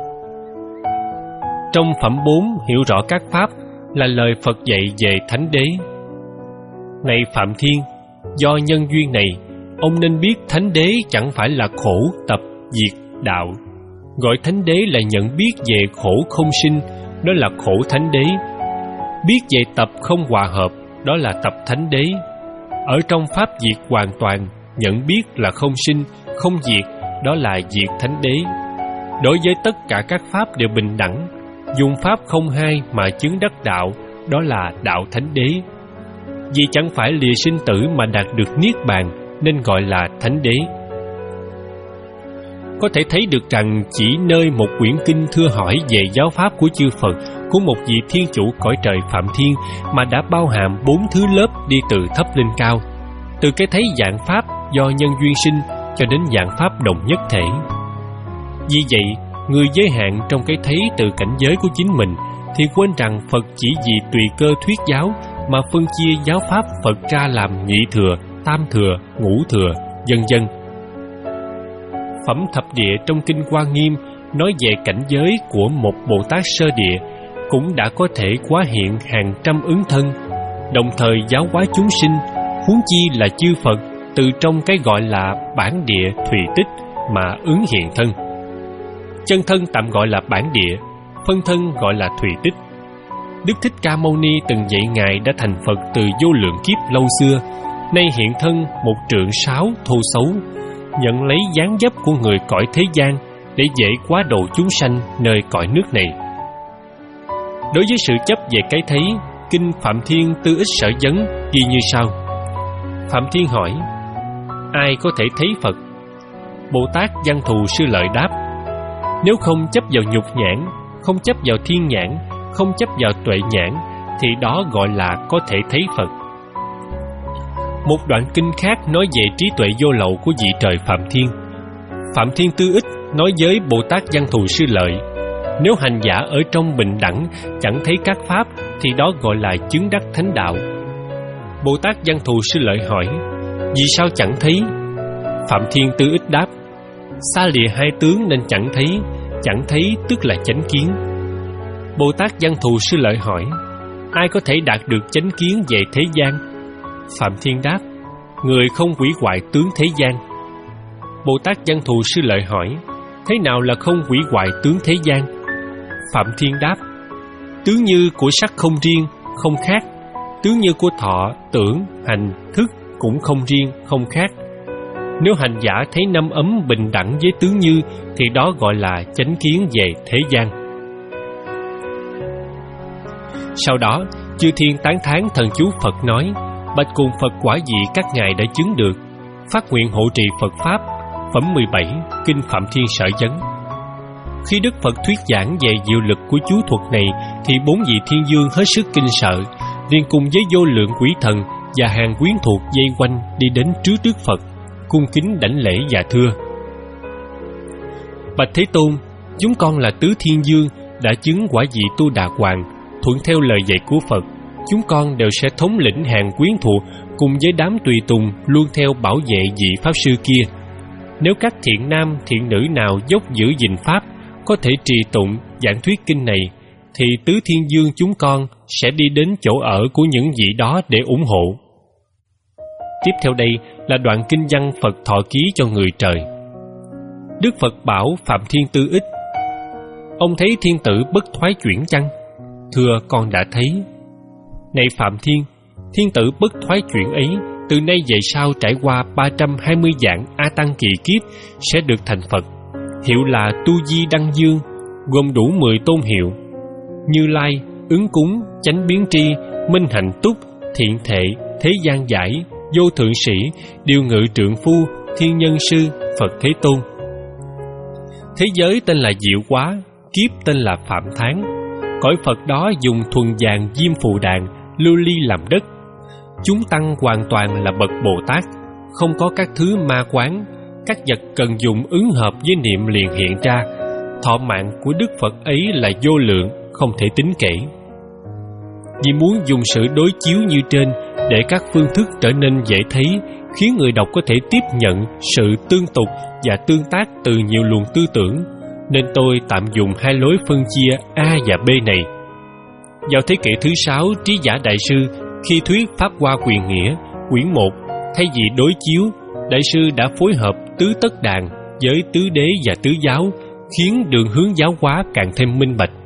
Trong phẩm bốn hiểu rõ các pháp là lời Phật dạy về Thánh Đế. Này Phạm Thiên, do nhân duyên này, ông nên biết Thánh Đế chẳng phải là khổ, tập, diệt, đạo. Gọi thánh đế là nhận biết về khổ không sinh, đó là khổ thánh đế. Biết về tập không hòa hợp, đó là tập thánh đế. Ở trong pháp diệt hoàn toàn, nhận biết là không sinh, không diệt, đó là diệt thánh đế. Đối với tất cả các pháp đều bình đẳng, dùng pháp không hai mà chứng đắc đạo, đó là đạo thánh đế. Vì chẳng phải lìa sinh tử mà đạt được niết bàn, nên gọi là thánh đế. Có thể thấy được rằng chỉ nơi một quyển kinh thưa hỏi về giáo pháp của chư Phật, của một vị thiên chủ cõi trời Phạm Thiên, mà đã bao hàm bốn thứ lớp đi từ thấp lên cao, từ cái thấy dạng pháp do nhân duyên sinh cho đến dạng pháp đồng nhất thể. Vì vậy, người giới hạn trong cái thấy từ cảnh giới của chính mình thì quên rằng Phật chỉ vì tùy cơ thuyết giáo mà phân chia giáo pháp Phật ra làm nhị thừa, tam thừa, ngũ thừa, vân vân. Phẩm thập địa trong kinh Hoa Nghiêm nói về cảnh giới của một Bồ Tát sơ địa cũng đã có thể hóa hiện hàng trăm ứng thân, đồng thời giáo hóa chúng sinh, huống chi là chư Phật từ trong cái gọi là bản địa thùy tích mà ứng hiện thân. Chân thân tạm gọi là bản địa, phân thân gọi là thùy tích. Đức Thích Ca Mâu Ni từng dạy Ngài đã thành Phật từ vô lượng kiếp lâu xưa, nay hiện thân một trượng sáu thô xấu, nhận lấy dáng dấp của người cõi thế gian để dễ quá độ chúng sanh nơi cõi nước này. Đối với sự chấp về cái thấy, kinh Phạm Thiên Tư Ích Sở Vấn ghi như sau. Phạm Thiên hỏi: ai có thể thấy Phật? Bồ Tát Văn Thù Sư Lợi đáp: nếu không chấp vào nhục nhãn, không chấp vào thiên nhãn, không chấp vào tuệ nhãn, thì đó gọi là có thể thấy Phật. Một đoạn kinh khác nói về trí tuệ vô lậu của vị trời Phạm Thiên. Phạm Thiên Tư Ích nói với Bồ Tát Văn Thù Sư Lợi: nếu hành giả ở trong bình đẳng chẳng thấy các pháp, thì đó gọi là chứng đắc thánh đạo. Bồ Tát Văn Thù Sư Lợi hỏi: vì sao chẳng thấy? Phạm Thiên Tư Ích đáp: xa lìa hai tướng nên chẳng thấy, chẳng thấy tức là chánh kiến. Bồ Tát Văn Thù Sư Lợi hỏi: ai có thể đạt được chánh kiến về thế gian? Phạm Thiên đáp: người không hủy hoại tướng thế gian. Bồ Tát Văn Thù Sư Lợi hỏi: thế nào là không hủy hoại tướng thế gian? Phạm Thiên đáp: tướng như của sắc không riêng, không khác. Tướng như của thọ, tưởng, hành, thức cũng không riêng, không khác. Nếu hành giả thấy năm ấm bình đẳng với tướng như, thì đó gọi là chánh kiến về thế gian. Sau đó, chư thiên tán thán thần chú Phật nói: bạch cùng Phật quả vị các ngài đã chứng được, phát nguyện hộ trì Phật Pháp. Phẩm mười bảy, kinh Phạm Thiên Sở Vấn. Khi Đức Phật thuyết giảng về diệu lực của chú thuật này, thì bốn vị thiên vương hết sức kinh sợ, liền cùng với vô lượng quỷ thần và hàng quyến thuộc dây quanh đi đến trước Đức Phật, cung kính đảnh lễ và thưa: bạch Thế Tôn, chúng con là tứ thiên vương đã chứng quả vị Tu Đà Hoàng. Thuận theo lời dạy của Phật, chúng con đều sẽ thống lĩnh hàng quyến thuộc cùng với đám tùy tùng luôn theo bảo vệ vị pháp sư kia. Nếu các thiện nam thiện nữ nào dốc giữ gìn pháp, có thể trì tụng giảng thuyết kinh này, thì tứ thiên vương chúng con sẽ đi đến chỗ ở của những vị đó để ủng hộ. Tiếp theo đây là đoạn kinh văn Phật thọ ký cho người trời. Đức Phật bảo Phạm Thiên Tư Ích: ông thấy thiên tử bất thoái chuyển chăng? Thưa, con đã thấy. Này Phạm Thiên, thiên tử bất thoái chuyển ấy từ nay về sau trải qua ba trăm hai mươi vạn A Tăng kỳ kiếp sẽ được thành Phật, hiệu là Tu Di Đăng Dương, gồm đủ mười tôn hiệu: Như Lai, Ứng Cúng, Chánh Biến Tri, Minh Hạnh Túc, Thiện Thệ, Thế Gian Giải, Vô Thượng Sĩ, Điều Ngự Trượng Phu, Thiên Nhân Sư, Phật Thế Tôn. Thế giới tên là Diệu Quá, kiếp tên là Phạm Tháng. Cõi Phật đó dùng thuần vàng diêm phù đàn, lưu ly làm đất. Chúng tăng hoàn toàn là bậc Bồ Tát, không có các thứ ma quán. Các vật cần dùng ứng hợp với niệm liền hiện ra. Thọ mạng của Đức Phật ấy là vô lượng, không thể tính kể. Vì muốn dùng sự đối chiếu như trên để các phương thức trở nên dễ thấy, khiến người đọc có thể tiếp nhận sự tương tục và tương tác từ nhiều luồng tư tưởng, nên tôi tạm dùng hai lối phân chia A và B này. Vào thế kỷ thứ sáu, Trí Giả Đại Sư khi thuyết Pháp Hoa Quyền Nghĩa quyển một, thay vì đối chiếu, Đại sư đã phối hợp tứ tất đàn với tứ đế và tứ giáo, khiến đường hướng giáo hóa càng thêm minh bạch.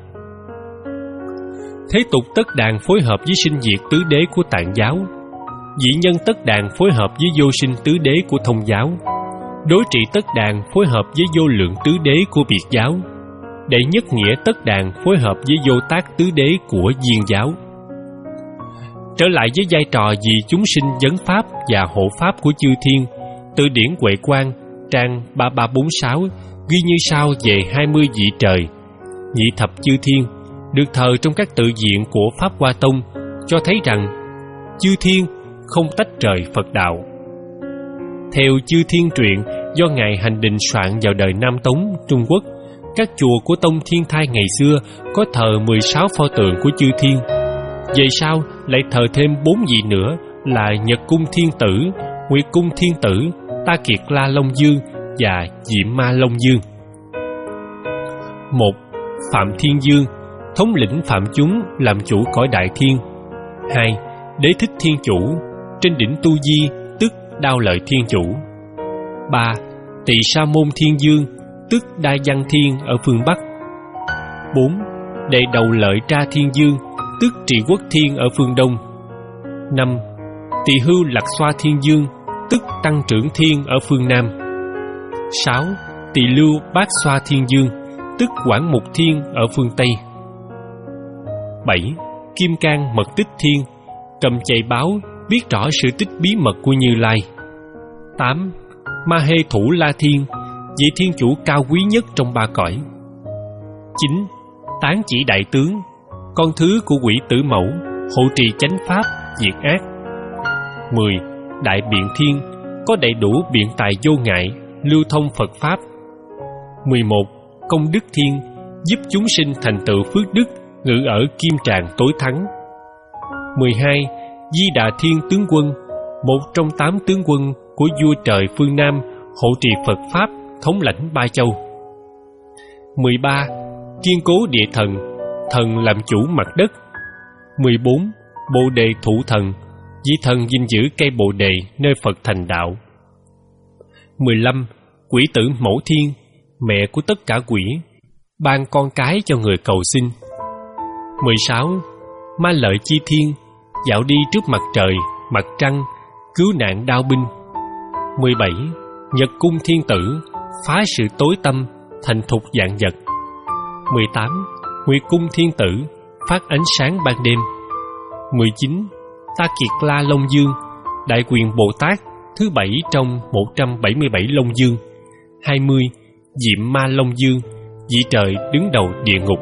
Thế tục Tất Đàn phối hợp với sinh diệt tứ đế của Tạng giáo, dị nhân Tất Đàn phối hợp với vô sinh tứ đế của Thông giáo, đối trị Tất Đàn phối hợp với vô lượng tứ đế của Biệt giáo, đệ nhất nghĩa Tất Đàn phối hợp với vô tác tứ đế của Diên giáo. Trở lại với vai trò vì chúng sinh vấn pháp và hộ pháp của chư thiên, từ điển Huệ Quang trang ba ba bốn sáu ghi như sau về hai mươi vị trời, nhị thập chư thiên được thờ trong các tự viện của Pháp Hoa Tông, cho thấy rằng chư thiên không tách rời Phật đạo. Theo Chư Thiên truyện do Ngài Hành Định soạn vào đời Nam Tống, Trung Quốc, các chùa của Tông Thiên Thai ngày xưa có thờ mười sáu pho tượng của chư thiên. Về sau lại thờ thêm bốn vị nữa là Nhật Cung Thiên Tử, Nguyệt Cung Thiên Tử, Ta Kiệt La Long Dương và Diệm Ma Long Dương. Một. Phạm Thiên Dương, thống lĩnh phạm chúng, làm chủ cõi đại thiên. Hai. Đế Thích Thiên Chủ, trên đỉnh Tu Di, tức Đao Lợi Thiên Chủ. Ba. Tỳ Sa Môn Thiên Dương, tức Đa Văn Thiên ở phương Bắc. Bốn. Đệ Đầu Lợi Tra Thiên Dương, tức Trị Quốc Thiên ở phương Đông. Năm. Tỳ Hưu Lạc Xoa Thiên Dương, tức Tăng Trưởng Thiên ở phương Nam. Sáu. Tỳ Lưu Bát Xoa Thiên Dương, tức Quảng Mục Thiên ở phương Tây. Bảy. Kim Cang Mật Tích Thiên, cầm chạy báo biết rõ sự tích bí mật của Như Lai. Tám. Ma Hê Thủ La Thiên, vị thiên chủ cao quý nhất trong ba cõi. Chín. Tán Chỉ Đại Tướng, con thứ của Quỷ Tử Mẫu, hộ trì chánh pháp, diệt ác. Mười. Đại Biện Thiên, có đầy đủ biện tài vô ngại, lưu thông Phật pháp. Mười một. Công Đức Thiên, giúp chúng sinh thành tựu phước đức, ngự ở kim tràng tối thắng. Mười hai. Di Đà Thiên Tướng Quân, một trong tám tướng quân của vua trời phương Nam, hộ trì Phật pháp, thống lãnh ba châu. Mười ba. Kiên Cố Địa Thần, thần làm chủ mặt đất. Mười bốn. Bồ Đề Thụ Thần, vị thần gìn giữ cây bồ đề nơi Phật thành đạo. Mười lăm. Quỷ Tử Mẫu Thiên, mẹ của tất cả quỷ, ban con cái cho người cầu xin. Mười sáu. Ma Lợi Chi Thiên, dạo đi trước mặt trời, mặt trăng, cứu nạn đao binh. Mười bảy. Nhật Cung Thiên Tử, phá sự tối tâm, thành thục vạn vật. Mười tám. Nguyệt Cung Thiên Tử, phát ánh sáng ban đêm. Mười chín. Ta Kiệt La Long Dương, đại quyền Bồ Tát thứ bảy trong một trăm bảy mươi bảy Long Dương. Hai mươi. Diệm Ma Long Dương, vị trời đứng đầu địa ngục.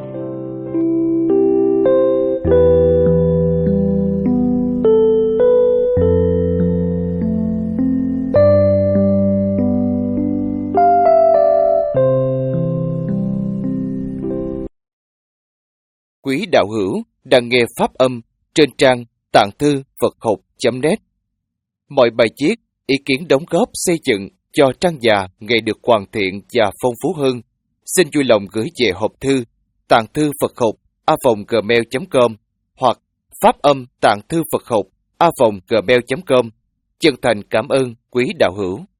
Quý đạo hữu đang nghe pháp âm trên trang tạng thư Phật học chấm net. Mọi bài viết, ý kiến đóng góp xây dựng cho trang già ngày được hoàn thiện và phong phú hơn, xin vui lòng gửi về hộp thư tạng thư Phật học a vòng gmail chấm com hoặc pháp âm tạng thư Phật học a vòng gmail chấm com. Chân thành cảm ơn quý đạo hữu.